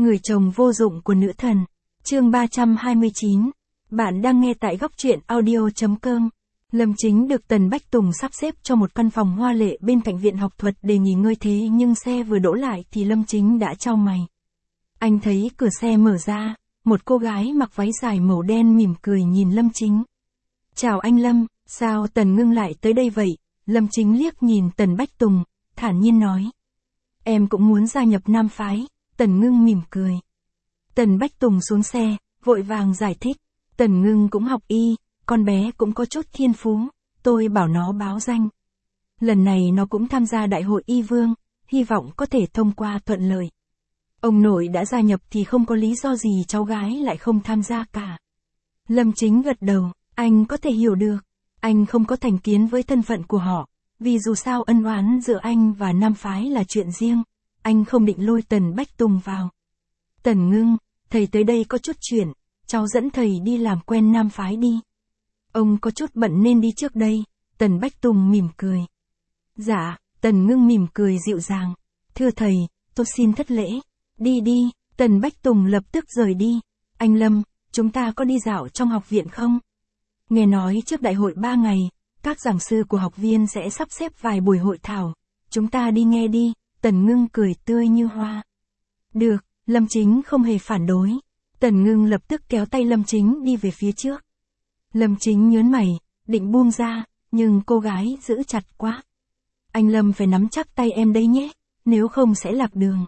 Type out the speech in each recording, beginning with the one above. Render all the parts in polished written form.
Người chồng vô dụng của nữ thần. Chương 329. Bạn đang nghe tại góc truyện audio.com. Lâm Chính được Tần Bách Tùng sắp xếp cho một căn phòng hoa lệ bên cạnh viện học thuật để nghỉ ngơi, thế nhưng xe vừa đỗ lại thì Lâm Chính đã chau mày. Anh thấy cửa xe mở ra, một cô gái mặc váy dài màu đen mỉm cười nhìn Lâm Chính. Chào anh Lâm, sao Tần Ngưng lại tới đây vậy? Lâm Chính liếc nhìn Tần Bách Tùng, thản nhiên nói. Em cũng muốn gia nhập nam phái. Tần Ngưng mỉm cười. Tần Bách Tùng xuống xe, vội vàng giải thích. Tần Ngưng cũng học y, con bé cũng có chút thiên phú, tôi bảo nó báo danh. Lần này nó cũng tham gia đại hội y vương, hy vọng có thể thông qua thuận lợi. Ông nội đã gia nhập thì không có lý do gì cháu gái lại không tham gia cả. Lâm Chính gật đầu, anh có thể hiểu được. Anh không có thành kiến với thân phận của họ, vì dù sao ân oán giữa anh và nam phái là chuyện riêng. Anh không định lôi Tần Bách Tùng vào. Tần Ngưng, thầy tới đây có chút chuyện, cháu dẫn thầy đi làm quen nam phái đi. Ông có chút bận nên đi trước đây. Tần Bách Tùng mỉm cười. Dạ, Tần Ngưng mỉm cười dịu dàng. Thưa thầy, tôi xin thất lễ. Đi đi, Tần Bách Tùng lập tức rời đi. Anh Lâm, chúng ta có đi dạo trong học viện không? Nghe nói trước đại hội 3 ngày, các giảng sư của học viên sẽ sắp xếp vài buổi hội thảo. Chúng ta đi nghe đi. Tần Ngưng cười tươi như hoa. Được, Lâm Chính không hề phản đối. Tần Ngưng lập tức kéo tay Lâm Chính đi về phía trước. Lâm Chính nhớn mày, định buông ra, nhưng cô gái giữ chặt quá. Anh Lâm phải nắm chắc tay em đấy nhé, nếu không sẽ lạc đường.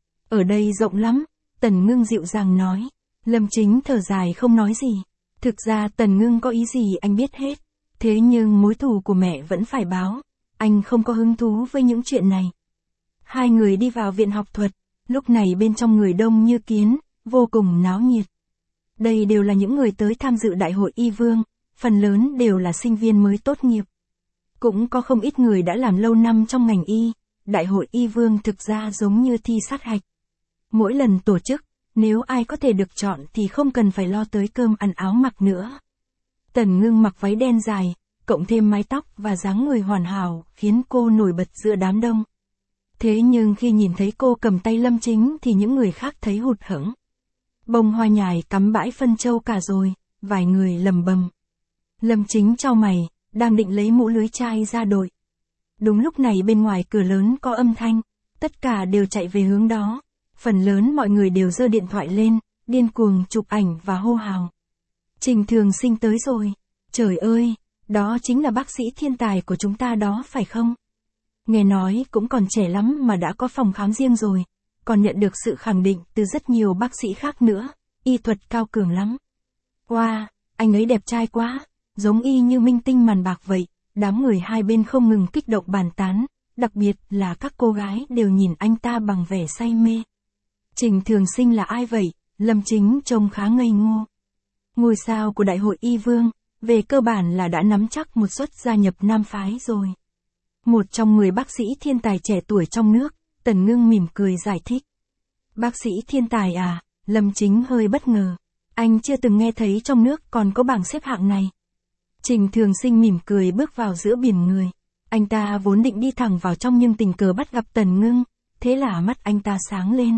Ở đây rộng lắm, Tần Ngưng dịu dàng nói. Lâm Chính thở dài không nói gì. Thực ra Tần Ngưng có ý gì anh biết hết. Thế nhưng mối thù của mẹ vẫn phải báo. Anh không có hứng thú với những chuyện này. Hai người đi vào viện học thuật, lúc này bên trong người đông như kiến, vô cùng náo nhiệt. Đây đều là những người tới tham dự đại hội y vương, phần lớn đều là sinh viên mới tốt nghiệp. Cũng có không ít người đã làm lâu năm trong ngành y, đại hội y vương thực ra giống như thi sát hạch. Mỗi lần tổ chức, nếu ai có thể được chọn thì không cần phải lo tới cơm ăn áo mặc nữa. Tần Ngưng mặc váy đen dài, cộng thêm mái tóc và dáng người hoàn hảo, khiến cô nổi bật giữa đám đông. Thế nhưng khi nhìn thấy cô cầm tay Lâm Chính thì những người khác thấy hụt hẫng. Bông hoa nhài cắm bãi phân châu cả rồi, vài người lầm bầm. Lâm Chính chau mày, đang định lấy mũ lưới chai ra đội. Đúng lúc này bên ngoài cửa lớn có âm thanh, tất cả đều chạy về hướng đó. Phần lớn mọi người đều giơ điện thoại lên, điên cuồng chụp ảnh và hô hào. Trình Thường Sinh tới rồi. Trời ơi, đó chính là bác sĩ thiên tài của chúng ta đó phải không? Nghe nói cũng còn trẻ lắm mà đã có phòng khám riêng rồi, còn nhận được sự khẳng định từ rất nhiều bác sĩ khác nữa, y thuật cao cường lắm. Wow, anh ấy đẹp trai quá, giống y như minh tinh màn bạc vậy. Đám người hai bên không ngừng kích động bàn tán, đặc biệt là các cô gái đều nhìn anh ta bằng vẻ say mê. Trình Thường Sinh là ai vậy? Lâm Chính trông khá ngây ngô. Ngôi sao của đại hội y vương, về cơ bản là đã nắm chắc một suất gia nhập nam phái rồi. Một trong 10 bác sĩ thiên tài trẻ tuổi trong nước, Tần Ngưng mỉm cười giải thích. Bác sĩ thiên tài à? Lâm Chính hơi bất ngờ. Anh chưa từng nghe thấy trong nước còn có bảng xếp hạng này. Trình Thường Sinh mỉm cười bước vào giữa biển người. Anh ta vốn định đi thẳng vào trong nhưng tình cờ bắt gặp Tần Ngưng, thế là mắt anh ta sáng lên.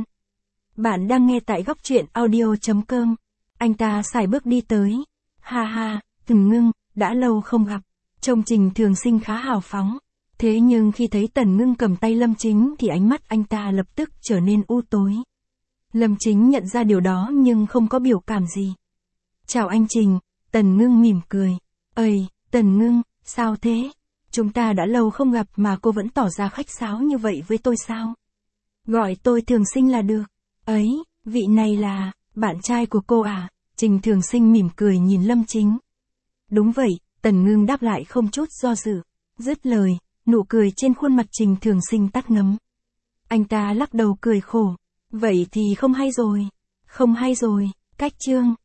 Bạn đang nghe tại góc truyện audio.com. Anh ta sải bước đi tới. Ha ha, Tần Ngưng, đã lâu không gặp. Trông Trình Thường Sinh khá hào phóng. Thế nhưng khi thấy Tần Ngưng cầm tay Lâm Chính thì ánh mắt anh ta lập tức trở nên u tối. Lâm Chính nhận ra điều đó nhưng không có biểu cảm gì. Chào anh Trình, Tần Ngưng mỉm cười. Ây, Tần Ngưng, sao thế? Chúng ta đã lâu không gặp mà cô vẫn tỏ ra khách sáo như vậy với tôi sao? Gọi tôi Thường Sinh là được. Ấy, vị này là bạn trai của cô à? Trình Thường Sinh mỉm cười nhìn Lâm Chính. Đúng vậy, Tần Ngưng đáp lại không chút do dự. Dứt lời, nụ cười trên khuôn mặt Trình Thường Sinh tắt ngấm. Anh ta lắc đầu cười khổ. Vậy thì không hay rồi. Không hay rồi, cách chương.